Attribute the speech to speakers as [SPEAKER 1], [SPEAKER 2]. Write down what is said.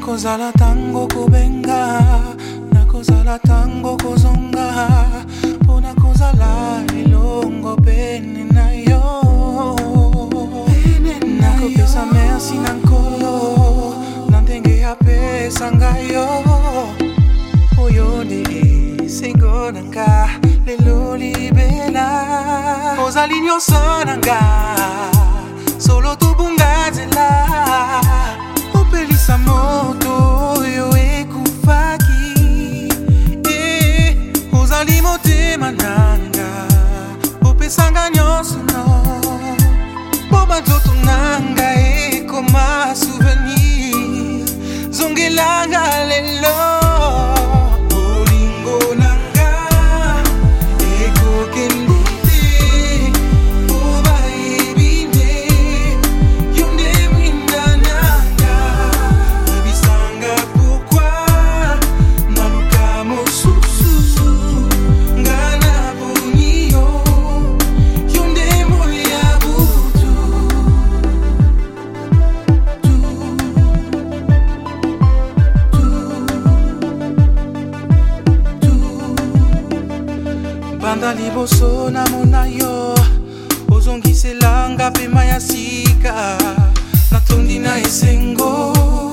[SPEAKER 1] nakozala tango kobenga, nakozala tango kozonga, po nakozala elongo pene na yo. Nakopesa merci na nkolo, na ndenge apesa ngai yo. Oyo nde sengo nanga, lelo libela. Ozali nyonso nanga, solo tobunga nzela. Opelisa moto oyo ekufaki, ozali motema nanga, opesanga nyonso no. Po banzoto nanga ekoma souvenir, zongelanga lelo. Bolingo nanga ekokende te, oba ebinde yonde mwinda nanga. Ebisanga pourquoi naluka mosusu, ngana boni yo yonde moya butu. Banda liboso na mona yo, ozongiselanga pema ya sika, natondi na esengo.